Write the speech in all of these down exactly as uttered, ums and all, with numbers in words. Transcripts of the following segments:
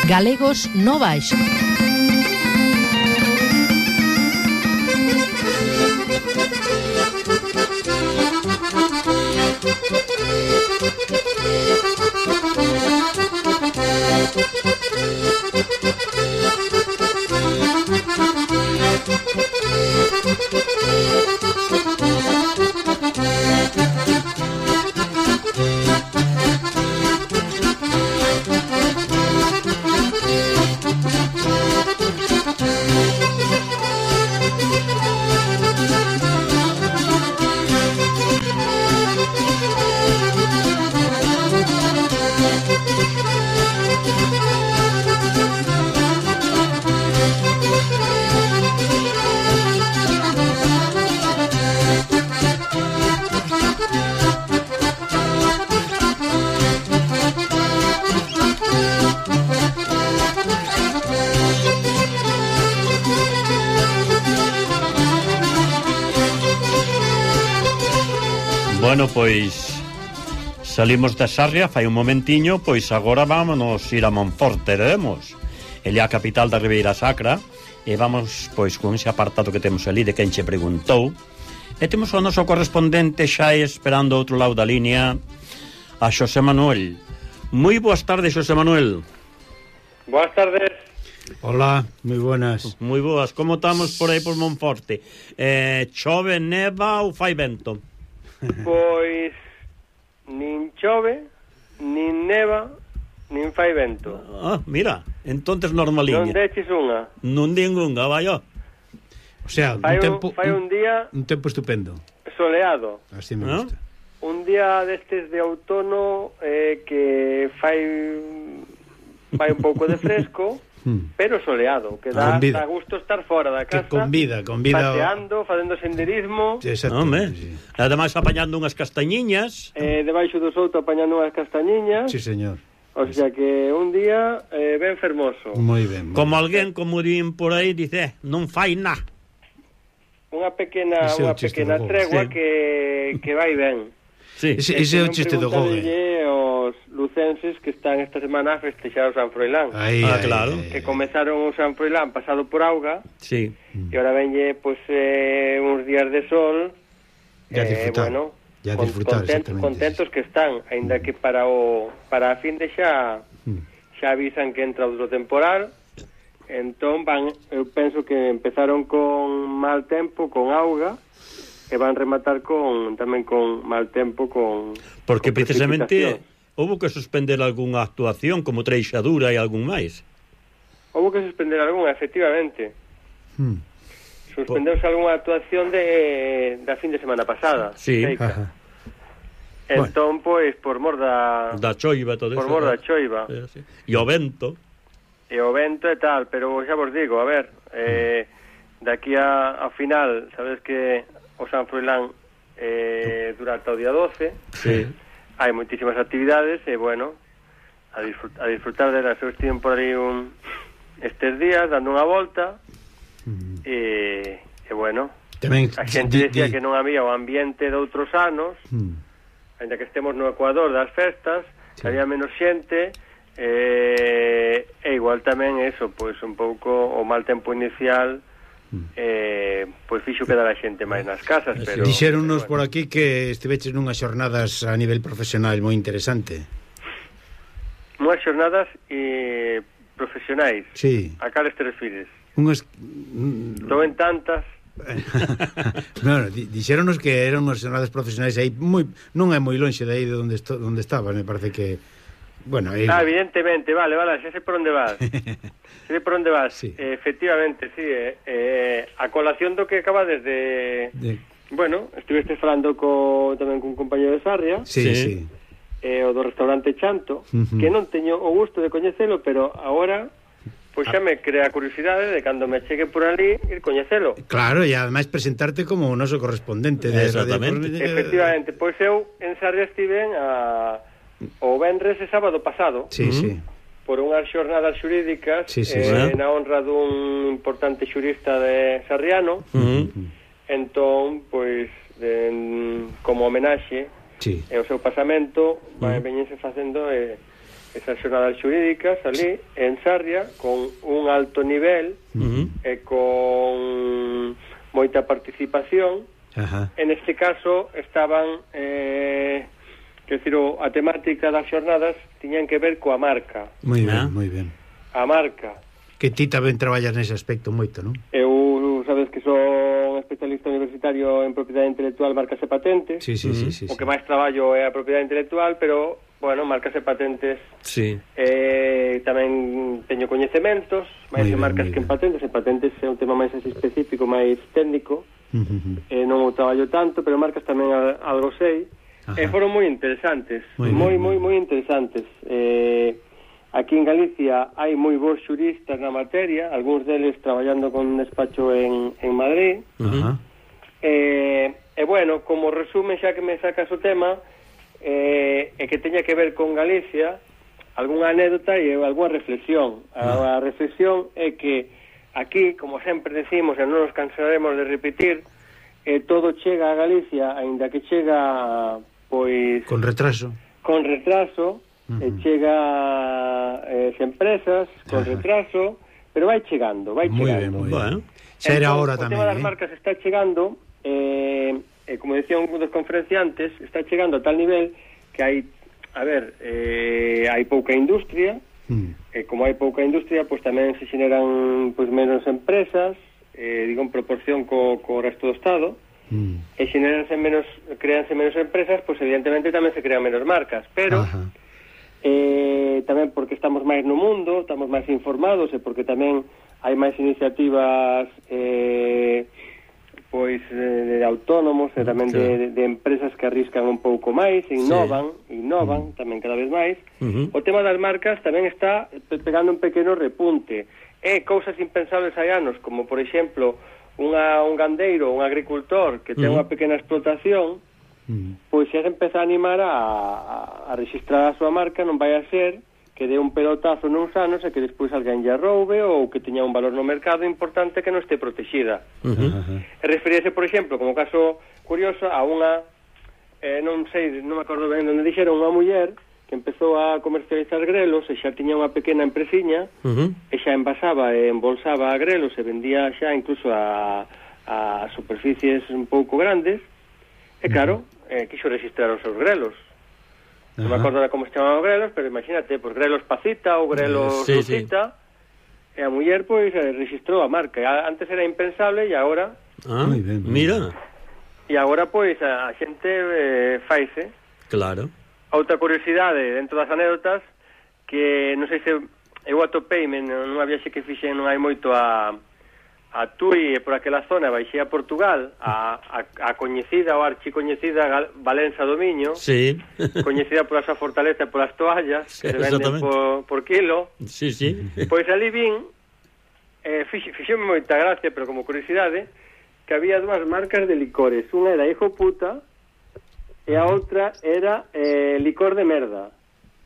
Galegos no Baixo. Bueno, pois salimos de Sarria fai un momentiño, pois agora vámonos ir a Monforte, veremos. Ele é a capital da Ribeira Sacra e vamos, pois, con ese apartado que temos ali de quen che preguntou. E temos o noso correspondente xa esperando ao outro lado da línea, a Xosé Manuel. Moi boas tardes, Xosé Manuel. Boas tardes. Hola, moi buenas. Moi boas, como estamos por aí por Monforte? Eh, chove, neva ou fai vento? Pois nin chove, nin neva, nin fai vento. Ah, mira, entonces normaliña. Non deches unha. Non ninguna, vai ó. O sea, fai un tempo un, fai un día un tempo estupendo. Soleado. Así me ¿No? gusta. Un día destes de outono eh, que fai fai un pouco de fresco. Pero soleado, que dá, dá gusto estar fora da casa, que convida, convida paseando, facendo senderismo, exacto, sí. Ademais apañando unhas castañiñas, eh, debaixo do souto apañando unhas castañiñas. Sí, señor. O sea que un día eh, ben fermoso. Moi ben. Como alguén, como din por aí, dice, non fai na. Unha pequena ese unha chiste pequena do tregua sí. que, que vai ben. Sí. Ese, ese é o chiste do Gogue. Os lucenses que están esta semana a festexar o San Froilán. Aí, ah, aí, claro. Aí, que comenzaron o San Froilán pasado por auga. Sí. E ahora venlle pues, eh, uns días de sol. Ya eh, disfrutar. Bueno, Ya con, disfrutar, contentos, contentos que están, aínda que para o para a fin de xa xa avisan que entra outro temporal. Entón van, eu penso que empezaron con mal tempo, con auga, e van rematar con tamén con mal tempo, con porque con precisamente houve que suspender algunha actuación como Treixadura e algún máis. Houve que suspender algunha, efectivamente. Hmm. Suspendeuse algunha actuación de da fin de semana pasada. Sí. Seica. Entón, bueno, pois, por mor da da choiva, todo por eso. Por mor da choiva. Sí, sí. E o vento. E o vento e tal, pero xa vos digo, a ver, eh, daqui a, a final, sabes que o San Froilán eh, dura ata o día doce, sí. Hai moitísimas actividades e, bueno, a, disfrut a disfrutar delas. Eu estive por aí un, estes días dando unha volta mm. e, e, bueno, tamén, a xente di, decía di... que non había o ambiente de outros anos, mm. ainda que estemos no Ecuador das festas, sí. Que había menos xente. Eh, e igual tamén eso, pois un pouco o mal tempo inicial eh, pois fixo quedar a xente máis nas casas, pero dixéronnos pero, bueno. Por aquí que estiveches nunhas xornadas a nivel profesional moi interesante. Unhas xornadas eh, profesionais. Sí. A cales te refires? Unhas Estou en tantas. No, dixéronnos que eran unhas xornadas profesionais aí moi non é moi lonxe de aí de onde esto, onde estaban, me parece que bueno, aí... Ah, evidentemente, vale, vale, xa sei por onde vas. Xa sei por onde vas. Sí. Eh, efectivamente, sí, eh, eh, a colación do que acaba desde de... Bueno, estiveste falando co tamén cun compañero de Sarria. Sí, sí. sí. Eh, o do restaurante Chanto, uh-huh. Que non teño o gusto de coñecelo, pero agora pois xa me crea curiosidade de cando me chegue por ali ir coñecelo. Claro, e ademais presentarte como o noso correspondente de exactamente. Radio... Efectivamente, pois eu en Sarria estive a o venres e sábado pasado. Sí, uh-huh. sí. Por unhas xornadas xurídicas sí, sí, eh, sí. na honra dun importante xurista de Sarriano. Uh-huh. Entón, pois de, como homenaxe sí. e o seu pasamento, uh-huh. Veñense facendo e esas xornadas xurídicas ali en Sarria con un alto nivel uh-huh. e con moita participación. Ajá. En este caso estaban eh, quer dizer, a temática das xornadas tiñan que ver coa marca. Moi ben, ah. moi ben. A marca. Que ti tamén traballas nese aspecto moito, non? Eu, sabes que son especialista universitario en propiedade intelectual, marcas e patentes. Sí, sí, uh-huh. sí, sí, o sí. que máis traballo é a propiedade intelectual, pero, bueno, marcas e patentes. Sí. Eh, tamén teño coñecementos, máis en marcas que en bien. patentes. En patentes é un tema máis así específico, máis técnico. Uh-huh. Eh, non o traballo tanto, pero marcas tamén a, algo sei. E eh, foron moi interesantes, moi, moi, moi, moi interesantes. Eh... Aquí en Galicia hai moi bons xuristas na materia, algúns deles traballando con un despacho en, en Madrid. Uh-huh. E, e bueno, como resumen, xa que me sacas o tema, eh, e que teña que ver con Galicia, algunha anécdota e algunha reflexión. A, a reflexión é que aquí, como sempre decimos, e non nos cansaremos de repetir, eh, todo chega a Galicia, aínda que chega, pois... Con retraso. Con retraso, Uh-huh. e chega eh, empresas con Ajá. retraso, pero vai chegando, vai muy chegando. Muy bien, bueno. Xa era hora tamén, o tema das eh? marcas está chegando, eh, eh, como decía un dos conferenciantes, está chegando a tal nivel que hai, a ver, eh, hai pouca industria, mm. e como hai pouca industria, pois pues, tamén se generan pois pues, menos empresas, eh, digo, en proporción co, co resto do Estado, mm. e generanse menos, creanse menos empresas, pois pues, evidentemente tamén se crean menos marcas, pero... Ajá. Eh, tamén porque estamos máis no mundo, estamos máis informados e porque tamén hai máis iniciativas eh, pois eh, de autónomos e tamén claro. de, de empresas que arriscan un pouco máis, innovan, sí. innovan uh-huh. tamén cada vez máis. Uh-huh. O tema das marcas tamén está pegando un pequeno repunte. E cousas impensables hai anos, como por exemplo unha, un gandeiro, un agricultor que ten uh-huh. unha pequena explotación, Mm. pois se empeza a animar a, a, a registrar a súa marca, non vai a ser que dé un pelotazo nuns anos e que despois alguén lle roube ou que teña un valor no mercado importante que non este protegida. Uh-huh. Uh-huh. E referíase, por exemplo, como caso curioso, a unha eh, non sei, non me acordo ben onde dixeron, unha muller que empezou a comercializar grelos e xa tiña unha pequena empresiña uh-huh. e xa envasaba e embolsaba grelos e vendía xa incluso a, a superficies un pouco grandes. E claro, eh, quixo registrar os seus grelos. Non me acordo de como se chamaban os grelos, pero imagínate, pois grelos Pacita ou grelos sí, Lucita, sí. E a muller, pois, registrou a marca. Antes era impensable e agora... Ah, muy bien, mira. E agora, pois, a, a xente eh, faise. Claro. Outra curiosidade dentro das anécdotas, que non sei se eu atopeime nunha viaxe que fixen non hai moito a... a Tui e por aquela zona baixei a Portugal, a, a, a coñecida ou archicoñecida Valença do Miño, sí. coñecida pola súa fortaleza e polas toallas, sí, que se venden por, por kilo. Sí, sí. Pois ali vin, eh, fixeme moita gracia, pero como curiosidade, que había dúas marcas de licores. Unha era Hijo Puta e a outra era eh, licor de merda.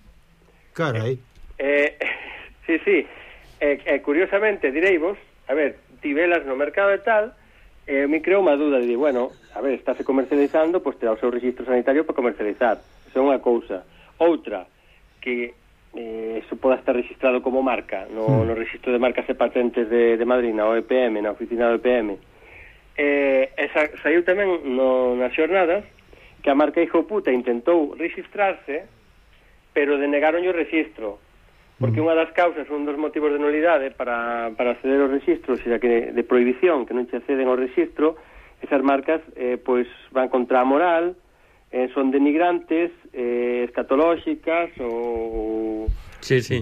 Carai. Eh, sí, sí. Eh, eh, curiosamente, direivos, a ver, tivelas no mercado e tal, e eh, me creou unha dúda de, bueno, a ver, estáse comercializando, pois terá o seu registro sanitario para comercializar. Eso é unha cousa. Outra, que eh, eso poda estar registrado como marca no, mm. no registro de marcas e patentes de, de Madrid, na O E P M, na oficina do E P M. Eh, esa, saiu tamén no, nas xornadas que a marca Hijo Puta intentou registrarse, pero denegaron o registro. Porque unha das causas, un dos motivos de nulidade para, para acceder aos registros, xa que de prohibición, que non se acceden ao registro, esas marcas eh, pois van contra a moral, eh, son denigrantes, eh, escatolóxicas ou sí, sí.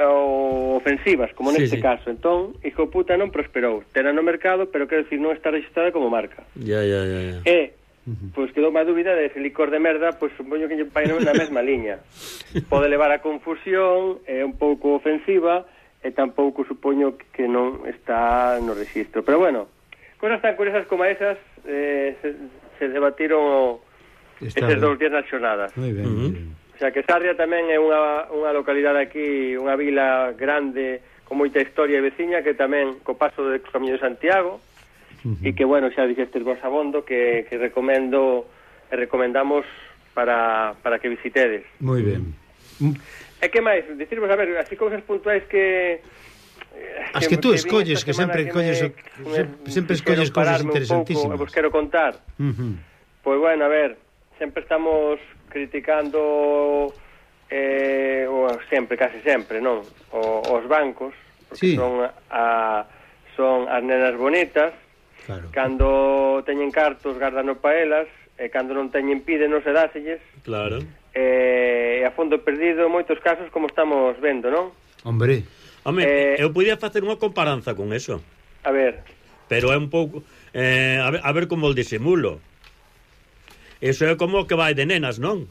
ou ofensivas, como neste sí, sí. caso. Entón, Hijo Puta non prosperou. Tena no mercado, pero quero decir, non está registrada como marca. Ya, ya, ya, ya. E pois quedou má dúbida de ese licor de merda, pois supoño que lle vai na mesma liña. Pode levar a confusión, é un pouco ofensiva e tampouco supoño que non está no registro. Pero bueno, cosas tan curiosas como esas eh, se, se debatiron estes dous días nas xornadas. Moi ben, uh-huh. ben. O sea que Sarria tamén é unha, unha localidade aquí, unha vila grande con moita historia e veciña que tamén co paso do Camiño de Santiago. Uh-huh. E que, bueno, xa dixestes vos abondo que, que recomendo e recomendamos para, para que visitedes. Moi ben. É que máis, dicirvos, a ver, así cousas puntuais que... As que, que tú escolles, que sempre que colles me, sempre, sempre escolles cousas interesantísimas. E vos quero contar. Uh -huh. Pois bueno, a ver, sempre estamos criticando eh, o sempre, casi sempre, non? O, os bancos, porque sí. son a son as nenas bonitas. Claro. Cando teñen cartos gardan pa elas, e cando non teñen pídenos e dáselles. Claro. E a fondo perdido en moitos casos, como estamos vendo, non? Hombre, Home, eh, eu podía facer unha comparanza con eso. A ver. Pero é un pouco eh, a, ver, a ver como o disimulo. Eso é como que vai de nenas, non?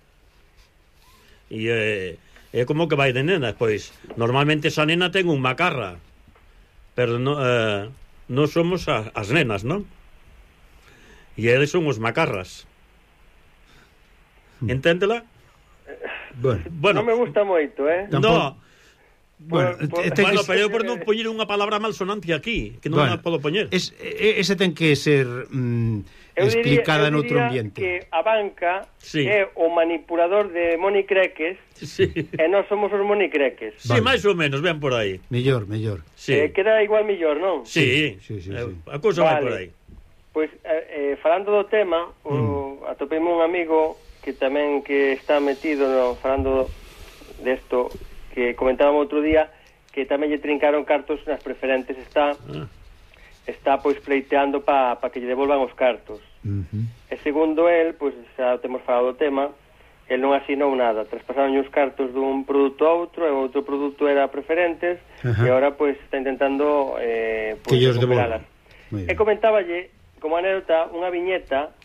E eh, é como que vai de nenas. Pois, normalmente esa nena ten un macarra, pero no, eh, non somos a, as nenas, non? E eles son os macarras. Enténdela? Bueno, bueno, non me gusta moito, eh? No. Bueno, por, por, bueno pero eu por non poñer unha palabra malsonante aquí, que non bueno, a podo poñer. Es, ese ten que ser mm, explicada en outro ambiente. Que a banca sí. é o manipulador de monicreques sí. e nós somos os monicreques. Sí, vale. máis ou menos, ven por aí. Mellor, mellor. Sí. Eh, queda igual mellor, non? Sí, sí, sí, sí, sí. A cousa vale. vai por aí. Pois, eh, falando do tema, mm. atopei-me un amigo que tamén que está metido no, falando desto que comentábamos outro día, que tamén lle trincaron cartos nas preferentes, está ah. está pois pleiteando para pa que lle devolvan os cartos. Uh-huh. E segundo el, pois xa temos falado do tema, el non asinou nada, traspasaron os cartos dun produto a outro, e o outro produto era preferentes, uh-huh. e agora pois está intentando eh, pois, que recuperalas. E comentáballe como anécdota unha viñeta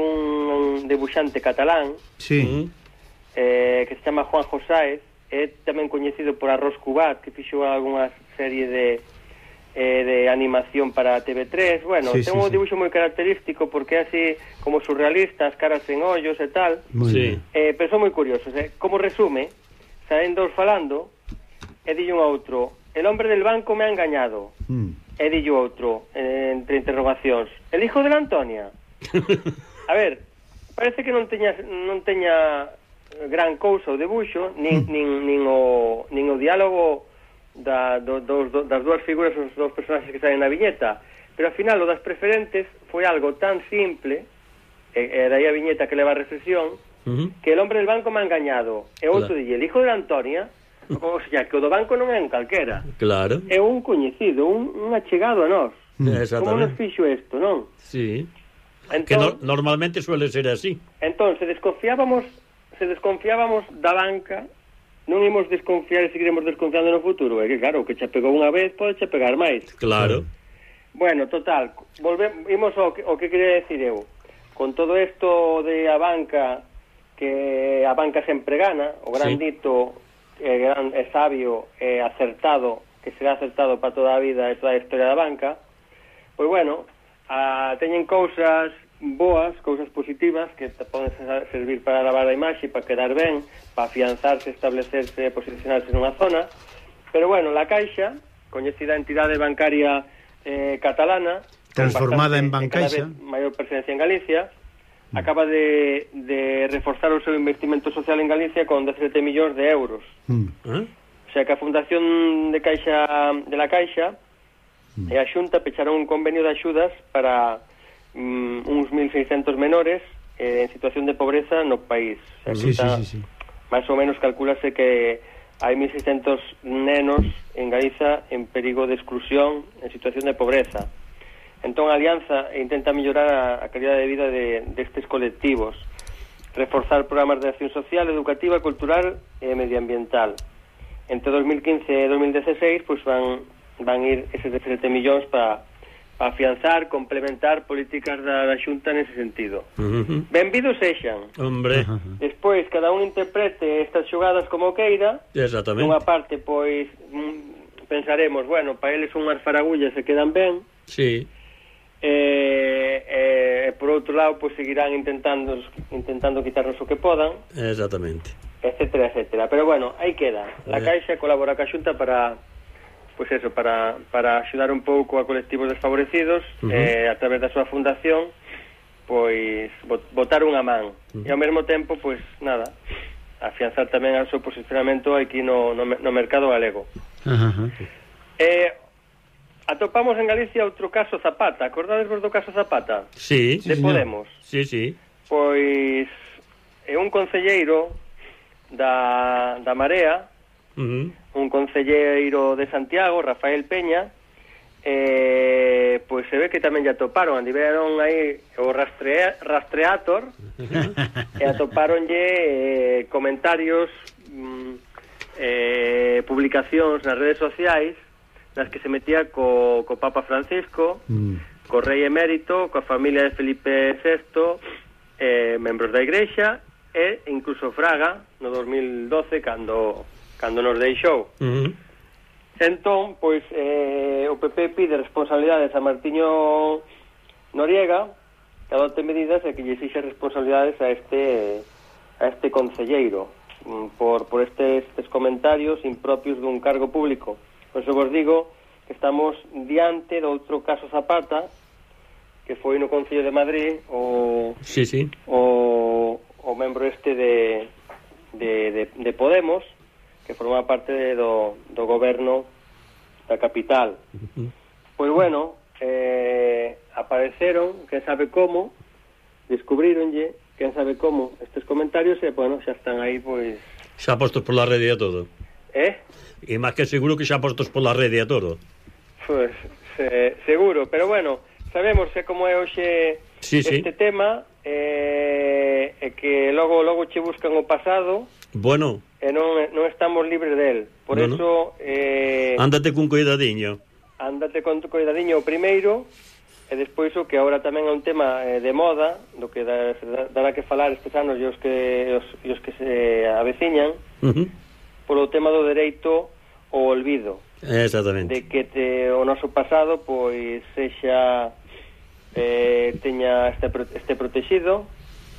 dun debuxante catalán sí. eh, que se chama Juan Josáez, é tamén coñecido por Arroz Cubat, que fixou algunha serie de eh, de animación para T V tres. Bueno, sí, ten sí, un dibuixo sí. moi característico porque é así como surrealista, as caras en ollos e tal. Sí. Eh, pero son moi curiosos, eh? Como resume, saen dos falando e dille un a outro: el hombre del banco me ha engañado. Mm. E dille outro, eh, entre interrogacións: el hijo de la Antonia. A ver, parece que non teña non teña gran cousa o debuxo, nin, mm. nin, nin, o, nin o diálogo da, do, do, do, das dúas figuras, os dous personaxes que saen na viñeta, pero ao final o das preferentes foi algo tan simple, e, e daí a viñeta que leva a reflexión, uh-huh. que el hombre del banco me ha engañado, e outro claro. dille, el hijo de la Antonia, o sea, que o do banco non é un calquera, claro. é un coñecido, un, un achegado a nós. Mm. Como nos fixo isto, non? Sí. Entón, que no, normalmente suele ser así. Entón, se desconfiábamos se desconfiábamos da banca, non imos desconfiar e seguiremos desconfiando no futuro. É que claro, que che pegou unha vez, pode che pegar máis. Claro. Bueno, total, volvemos imos ao que, ao que quería decir eu. Con todo isto de a banca, que a banca sempre gana, o gran sí. dito é, gran, é sabio, é acertado, que será acertado para toda a vida e toda a historia da banca, pois bueno, a, teñen cousas boas, cousas positivas que te poden servir para lavar a imaxe, para quedar ben, para afianzarse, establecerse, posicionarse nunha zona. Pero bueno, la Caixa, coñecida entidade bancaria eh, catalana, transformada en Bancaixa, maior presencia en Galicia, mm. acaba de, de reforzar o seu investimento social en Galicia con dezasete millóns de euros. Mm. ¿Eh? O sea que a Fundación de Caixa de la Caixa mm. e a Xunta pecharon un convenio de axudas para um, uns mil seiscentos menores eh, en situación de pobreza no país. O sea, sí, sí, sí, sí. Máis ou menos calculase que hai mil seiscentos nenos en Galiza en perigo de exclusión, en situación de pobreza. Entón a Alianza intenta mellorar a, a calidad de vida de destes colectivos, reforzar programas de acción social, educativa, cultural e medioambiental. Entre dos mil quince e dos mil dieciséis pues van van ir eses dezasete millóns para pa afianzar, complementar políticas da, da Xunta nese sentido. Uh-huh. Benvidos sexan. Hombre. Uh-huh. Despois, cada un interprete estas xogadas como queira. Exactamente. Unha parte, pois, mm, pensaremos, bueno, para eles unhas faragullas se quedan ben. Sí. E, e, e por outro lado, pois, seguirán intentando intentando quitarnos o que podan. Exactamente. Etcétera, etcétera. Pero bueno, aí queda. La Caixa colabora ca Xunta para... pois eso, para, para axudar un pouco a colectivos desfavorecidos, uh-huh. eh, a través da súa fundación, pois botar unha man. Uh-huh. E ao mesmo tempo, pois nada, afianzar tamén o seu posicionamento aquí no, no, no mercado galego. Ajá, ajá. Eh, atopamos en Galicia outro caso Zapata. Acordades vos do caso Zapata? Sí. De Sí, Podemos. Sí, sí. Pois é un concelleiro da, da Marea, Uh-huh. un concelleiro de Santiago, Rafael Peña, eh, pois se ve que tamén lle atoparon, andiveron aí o rastrea, rastreator e atoparonlle eh, comentarios, mm, eh, publicacións nas redes sociais nas que se metía co, co Papa Francisco, Mm. co rei emérito, coa familia de Felipe sexto, eh, membros da Igrexa e incluso Fraga no dos mil doce cando, cando nos deixou. Uh-huh. Entón, pois, eh, o P P pide responsabilidades a Martiño Noriega, que adote medidas e que lle exixe responsabilidades a este a este concelleiro por, por estes, estes comentarios impropios dun cargo público. Por eso vos digo que estamos diante de outro caso Zapata, que foi no Concello de Madrid o, Sí, sí. o, o membro este de, de, de, de Podemos, que forma parte de, do, do goberno da capital. Uh-huh. Pois bueno, eh, apareceron, quen sabe como, descubríronlle, quen sabe como, estes comentarios e, bueno, xa están aí, pois... Xa postos por la rede e todo. Eh? E máis que seguro que xa postos por la rede e todo. Pois, se, seguro, pero bueno, sabemos que como é hoxe Sí, sí. este tema, eh, e que logo logo che buscan o pasado, Bueno, e non, non estamos libres del. Por No, no. eso, eh, ándate cun cuidadiño. ándate con tu cuidadiño o primeiro, e despois o que agora tamén é un tema eh, de moda, do que da, dará que falar estes anos e os que, os, e os que se aveciñan, Uh-huh. polo tema do dereito ao olvido. Exactamente. De que te, o noso pasado pois sexa eh, teña este, este protegido,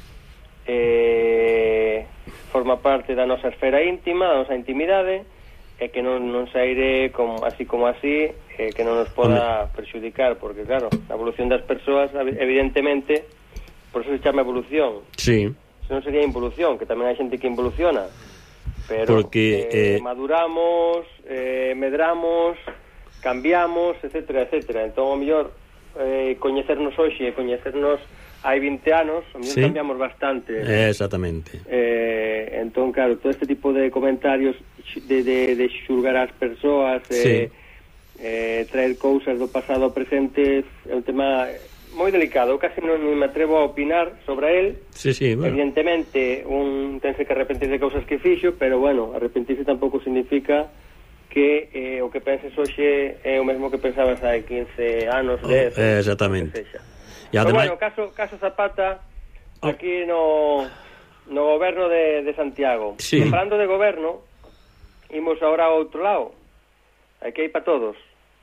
eh, forma parte da nosa esfera íntima, da nosa intimidade, e que non, non saire como, así como así, eh, que non nos poda perxudicar, porque claro, a evolución das persoas evidentemente, por eso se chama evolución. Sí. Se non sería involución, que tamén hai xente que involuciona, pero Porque, eh, eh, maduramos, eh, medramos, cambiamos, etcétera, etcétera. Entón, ao mellor, eh, coñecernos hoxe e coñecernos hai vinte anos, ao mellor Sí. cambiamos bastante. Exactamente. Eh, entón, claro, todo este tipo de comentarios de, de, de xulgar as persoas, Sí. eh, eh, traer cousas do pasado ao presente, é un tema moi delicado. Eu casi non me atrevo a opinar sobre el. Sí, sí, bueno. Evidentemente, un tense que arrepentir de cousas que fixo, pero, bueno, arrepentirse tampouco significa que eh, o que penses hoxe é o mesmo que pensabas hai quince anos, dez, Oh, exactamente. o que sexa. E Pero, ademais, bueno, caso, caso Zapata, Oh. aquí no, no goberno de, de Santiago. Sí. E falando de goberno, imos agora ao outro lado. Aquí hai para todos.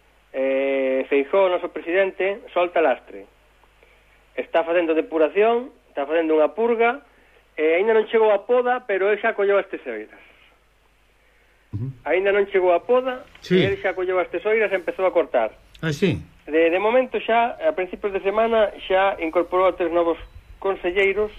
Eh, Feijóo, o noso presidente, solta lastre. Está facendo depuración, está facendo unha purga, e aínda non chegou a poda, pero ele xa colleu as tesoiras. Uh-huh. Aínda non chegou a poda, Sí. e ele xa colleu as tesoiras e empezou a cortar. Ah, sí? De, de momento xa, a principios de semana, xa incorporou a tres novos conselleiros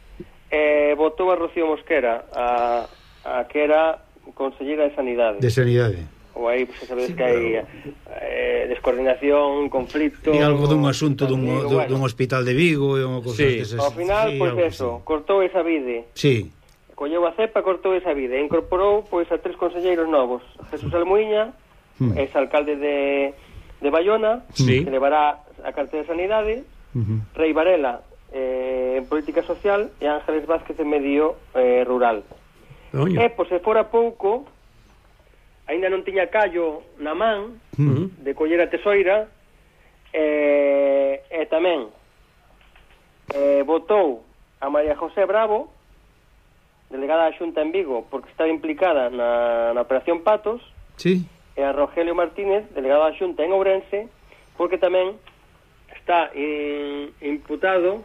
e votou a Rocío Mosquera, a, a que era conselleira de Sanidade. De sanidade. Ou aí, pues, sabedes Sí, que hai eh, descoordinación, conflicto... E algo dun asunto dun, Vigo, dun, bueno. dun hospital de Vigo e unha cousa Sí. desas. Ao final, Sí, pois algo eso, así. cortou esa vide. Sí. Colleu a cepa, cortou esa vida e incorporou pois a tres conselleiros novos. Jesús Almuiña, Hmm. ex alcalde de, de Bayona, Sí. que levará a carteira de Sanidade, Uh-huh. Rei Varela eh, en Política Social e Ángeles Vázquez en Medio eh, Rural. coño. E, por se fora pouco, aínda non tiña callo na man Uh-huh. de coller a tesoira, e, e tamén eh, votou a María José Bravo, delegada da Xunta en Vigo, porque estaba implicada na, na Operación Patos, Sí. e a Rogelio Martínez, delegado da Xunta en Ourense, porque tamén está in, imputado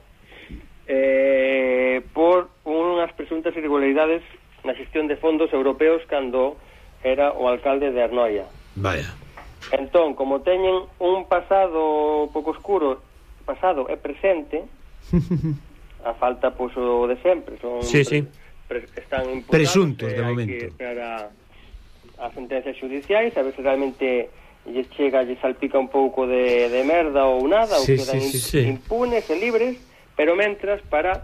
eh, por unhas presuntas irregularidades na xestión de fondos europeos cando era o alcalde de Arnoia. Vaya. Entón, como teñen un pasado pouco oscuro, pasado e presente, a falta pois o de sempre, son Sí, sí. pre, están imputados. Presuntos, eh, de hai momento. que esperar a, a sentencias judiciais, a ver se realmente lles chega, lles salpica un pouco de, de merda ou nada, Sí, ou quedan sí, sí, in, sí. impunes e libres, pero mentras para...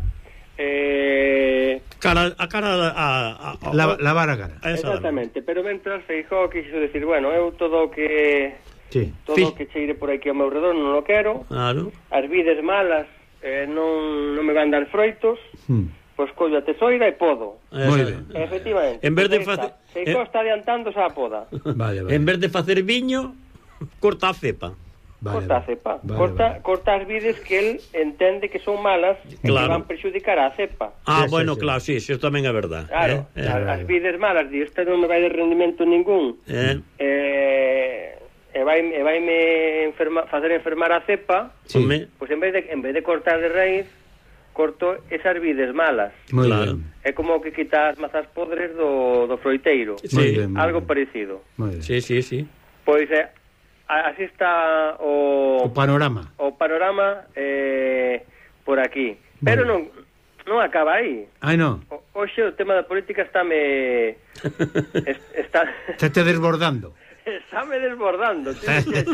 Eh, cara, a cara a, a, a, La, lavar a cara. a esa exactamente, pero mentras Feijóo quixo decir, bueno, eu todo o que Sí. todo o Fix- que cheire por aquí ao meu redor non o quero, Claro. as vides malas eh, non, non me van dar froitos, Hmm. pois collo a tesoira e podo. Moi Esa- ben. Efectivamente. En vez de Pois aí facer- está. Feijóo está adiantándose á poda. Vale, vale. En vez de facer viño, corta a cepa. Vale, corta a vale. cepa. Vale, corta, vale. corta as vides que el entende que son malas e que Claro. van perxudicar a cepa. Ah, Sí, sí, bueno, sí. claro, sí, eso tamén é verdad. Claro, eh, eh, as, as vides malas, di, este non me vai de rendimento ningún. eh, Eh, e vai e vaime enferma, facer enfermar a cepa, Sí. home, pois en vez de en vez de cortar de raíz, corto esas vides malas. Moi Claro. ben. É como que quita as mazas podres do, do froiteiro. Sí. Moi ben, moi Algo ben. parecido. Moi ben. sí, sí, sí. Pois eh, a- así está o, O panorama. o panorama eh, por aquí. Pero Vale. non non acaba aí. Ai, non. O, hoxe o tema da política estáme es, está Está te desbordando. estáme desbordando. Tío,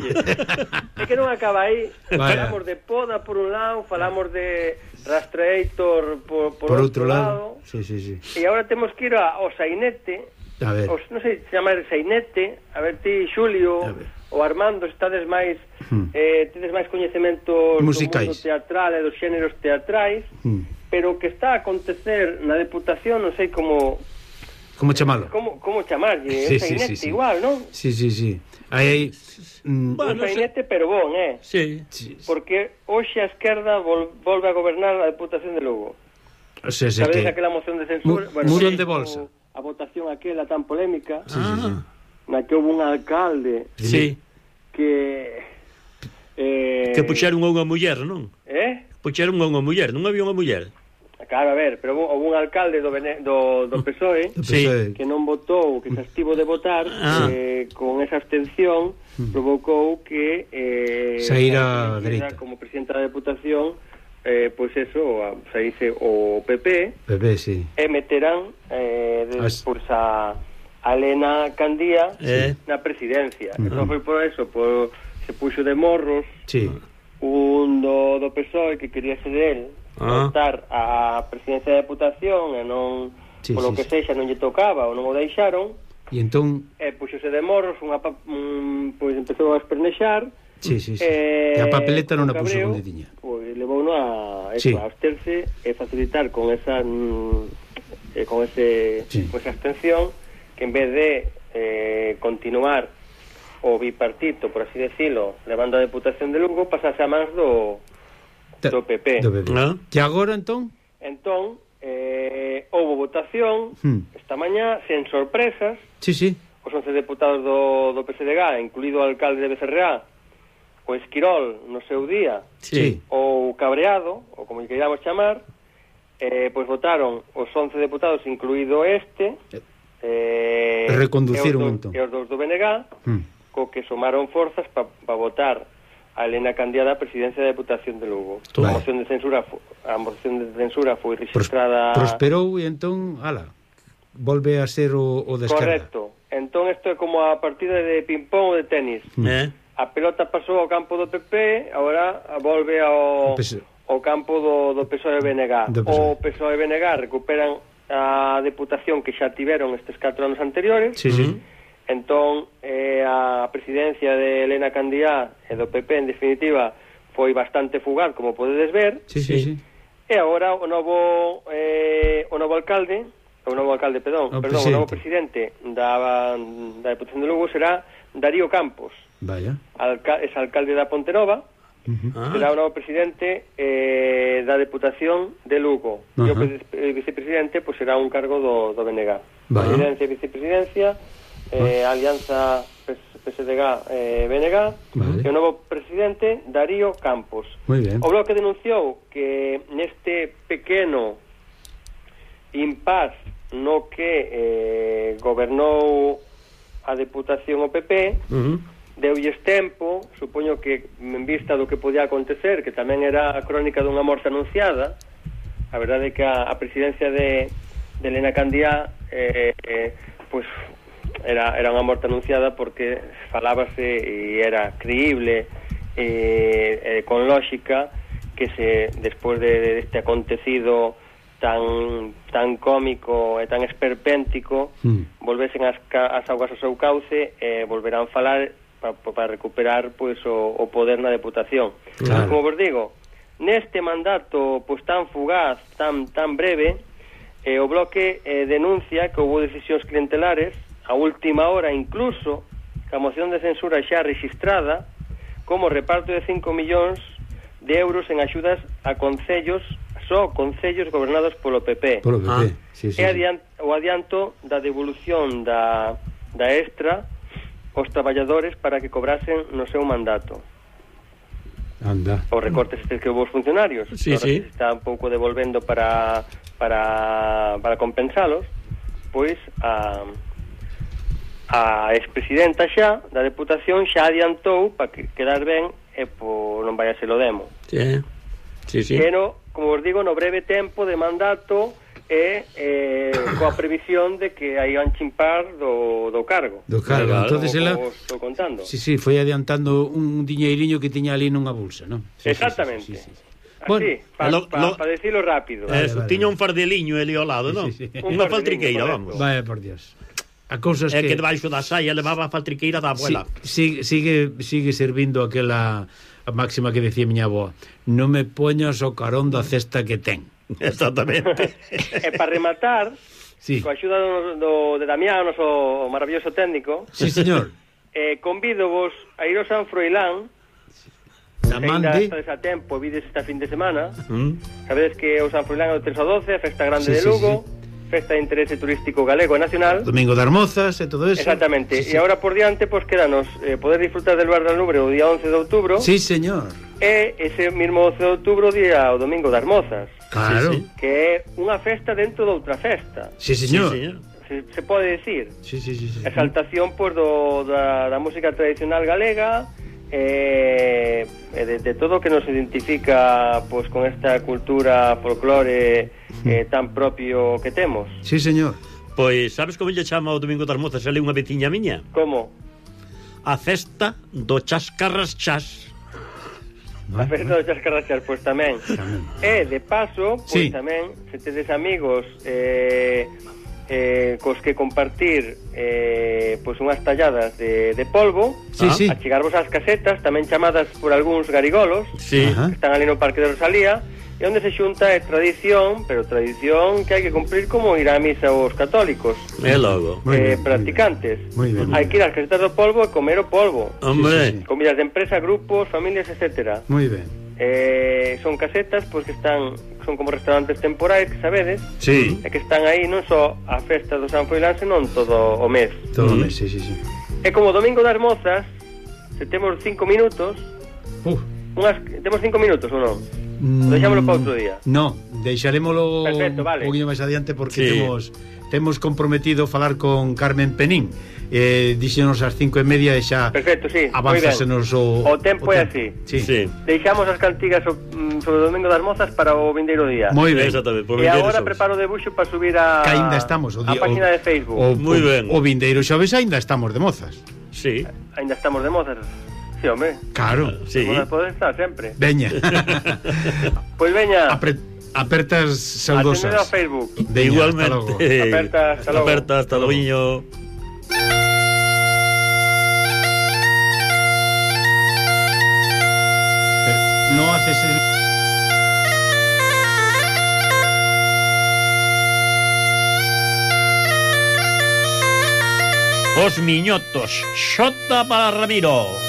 é que non acaba aí. Vaya. Falamos de poda por un lado, falamos de rastreator por, por, Por outro outro lado. lado. Sí, sí, sí. E agora temos que ir a- ao sainete. A ver. Os, non sei se chamar sainete. A ver ti, Xulio A ver. ou Armando, estades máis Hmm. eh, tedes máis coñecementos Musicais. do mundo teatral e dos xéneros teatrais, Hmm. pero o que está a acontecer na Deputación, non sei como Como chamalo? como, como chamarlle, Sí, un sí, sainete sí, sí. igual, non? Sí, sí, sí. Aí hai... Mm, Bueno, Un sainete, pero bon, eh? Sí. sí, Porque hoxe a esquerda vol, volve a gobernar a Deputación de Lugo. o sea, sei Sabedes que... aquela moción de censura? Mu- murón de o- bolsa. A votación aquela tan polémica, Sí, sí, sí. na que houve un alcalde Sí. que... Eh, Que puxeron a unha muller, non? Eh? Puxeron a unha muller, non había unha muller. Claro, a ver, pero houve un alcalde do, Bene, do, do P S O E Do Sí. P S O E. que non votou, que se estivo de votar, Ah. eh, con esa abstención provocou que eh, Saíra a que dereita. como presidenta da Deputación eh, pois eso, a, saíse o P P P P, sí. e meterán eh, de, As- pois a, a Elena Candía Eh. na presidencia. Uh-huh. Non foi por eso, por, se puxo de morros Sí. un do, do P S O E que quería ser el Ah. optar a presidencia da Deputación e non, Sí, polo sí, que sí. sexa, non lle tocaba ou non o deixaron, E entón... e puxose de morros, unha pa, mm, pois empezou a espernexar, Sí, sí, sí. e, E a papeleta non a con puxo cabreo, onde tiña. Pois levou a, eso, Sí. a absterse e facilitar con esa mm, eh, con ese Sí. con esa abstención que en vez de eh, continuar o bipartito, por así decirlo, levando a Deputación de Lugo, pasase a mans do do P P. Do P P. Ah. E agora, entón? Entón, eh, houve votación Hmm. esta mañá, sen sorpresas, Sí, sí. os once deputados do, do P S D G, incluído o alcalde de Becerreá, o Esquirol no seu día, Sí. ou Cabreado, ou como lle queiramos chamar, eh, pois votaron os once deputados, incluído este, eh, Reconduciron, e os do- entón. e os dos do B N G, Hmm. co que somaron forzas para pa votar a Elena Candía da presidencia da Deputación de Lugo. Vale. A moción de censura fo- a moción de censura foi Pros, registrada prosperou e entón, ala, volve a ser o, o da esquerda. correcto. Entón isto é como a partida de ping-pong ou de tenis. Eh? A pelota pasou ao campo do P P, agora volve ao O P S O E. ao campo do, do P S O E B N G. Do P S O E. O P S O E B N G recuperan a deputación que xa tiveron estes catro anos anteriores. Sí, sí. Mm. Entón, eh, a presidencia de Elena Candía e do P P, en definitiva, foi bastante fugaz, como podedes ver, Sí, sí, sí. e agora o novo eh, o novo alcalde, o novo alcalde, perdón, O perdón, o novo presidente da, da Deputación de Lugo será Darío Campos, Vaya. alca es alcalde da Pontenova, Uh-huh. Ah. será o novo presidente eh, da Deputación de Lugo. E o Ajá. pre- eh, vicepresidente pois será un cargo do, do B N G. Vale. Presidencia e vicepresidencia, eh, alianza P S D G eh, B N G, Vale. e o novo presidente Darío Campos. Moi ben. O Bloque denunciou que neste pequeno impás no que eh, gobernou a Deputación o P P, Uh-huh. deulles tempo, supoño que en vista do que podía acontecer, que tamén era a crónica dunha morte anunciada. A verdade é que a, a presidencia de, de Elena Candiá eh, eh, pues era, era unha morte anunciada porque falábase e era creíble eh, eh, con lógica que se despois de, de este acontecido tan tan cómico e tan esperpéntico mm. volvesen as, as augas ao seu cauce e eh, volverán falar para pa recuperar pois o, o poder na Deputación. Claro. Como vos digo, neste mandato pois tan fugaz, tan tan breve, eh, o Bloque eh, denuncia que houve decisións clientelares a última hora, incluso a moción de censura xa registrada, como reparto de cinco millóns de euros en axudas a concellos, só concellos gobernados polo P P. Polo P P, ah. sí, sí, e adiant, o adianto da devolución da, da extra aos traballadores para que cobrasen no seu mandato. Anda. Os recortes estes que houve os funcionarios. Sí, Ahora sí. se está un pouco devolvendo para para para compensalos, pois a a expresidenta xa da Deputación xa adiantou para que quedar ben e po, non vai a ser o demo. Sí, sí, sí. Pero, como os digo, no breve tempo de mandato e eh, coa previsión de que aí van chimpar do, do cargo. Do cargo, Claro, entonces ela... Estou contando. Sí, sí, foi adiantando un diñeiriño que tiña ali nunha bolsa, non? Sí, Exactamente. Sí, sí, sí, sí. Así, Bueno, para lo- pa, lo- pa decirlo rápido. Vale, Eso, vale, tiña vale. un fardeliño ali ao lado, non? Sí, sí. Unha Un faltriqueira, fardeliño, vamos. Vaya por Dios. A cousas É que... que debaixo da saia levaba a faltriqueira da abuela. Sí, sigue, sigue servindo aquela a máxima que decía miña avó: non me poñas o carón da cesta que ten. Exactamente. E para rematar, Sí, coa axuda do, do, de Damián, o noso maravilloso técnico, sí, señor. eh, convido vos a ir ao San Froilán. Da Se ainda mande. estades a tempo, vides esta fin de semana. Mm. Sabedes que o San Froilán é o tres ao doce, a Festa Grande Sí, de sí, Lugo, Festa de Interese Turístico Galego e Nacional. Domingo das Mozas e todo eso. Exactamente. Sí, E sí. agora por diante, pois quedanos eh, poder disfrutar del Bar da Lubre o día once de outubro. Sí, señor. E ese mismo once de outubro o día o Domingo das Mozas, Claro. Sí, sí. que é unha festa dentro de outra festa. Sí, señor. Sí, señor. Se, se pode decir. Sí, sí, sí, sí. Exaltación pois, do, da, da música tradicional galega e, e de, de todo o que nos identifica pois, con esta cultura folclore eh, tan propio que temos. Sí, señor. Pois, sabes como lle chama o Domingo das Mozas? Sale unha veciña miña. Como? A festa do chascarras chas. A festa dos chascarrachas, pois tamén. Tamén. E, de paso, pois Sí. tamén, se tedes amigos eh, eh, cos que compartir eh, pois unhas talladas de, de polvo, Sí, Ah, sí. a chegarvos ás casetas, tamén chamadas por algúns garigolos, Sí. Ajá. que están ali no Parque de Rosalía, e onde se xunta é tradición, pero tradición que hai que cumplir como ir á misa os católicos, É logo. Muy eh, bien, muy practicantes. Muy bien, muy Hai que ir ás casetas do polvo e comer o polvo. Hombre. Sí, sí, sí. Comidas de empresa, grupos, familias, etcétera. Muy ben. Eh, son casetas pois que están son como restaurantes temporais, que sabedes, Sí. e que están aí non só a festa do San Froilán, senón todo o mes. Todo Mm. mes, sí, sí, sí. E como Domingo das Mozas, se temos cinco minutos, Uf. unhas, temos cinco minutos ou non? Mm, Deixámolo para outro día. No, deixarémolo Perfecto, vale. un poquinho máis adiante porque Sí. temos temos comprometido falar con Carmen Penín. Eh, díxenos ás cinco e media e xa Perfecto, sí, moi ben. avánzasenos o O tempo é así. Sí. Sí. Deixamos as cantigas o, mm, sobre o Domingo das Mozas para o vindeiro día. Moi ben. Exactamente. Por E vindeiro agora xoves. preparo o debuxo para subir a Que aínda estamos o a día, página o, de Facebook. O, Moi o, ben. o vindeiro xoves aínda estamos de mozas. Sí. Aínda estamos de Mozas. Sí, home. Claro. Sí. Mozas pode estar sempre. Veña. Pois veña. Apre, apertas Atended ao saudosas. Facebook. Veña, hasta Igualmente. logo. Aperta, hasta logo. Aperta, hasta logo. Pero no haces el... Os miñotos. Xota para Ramiro.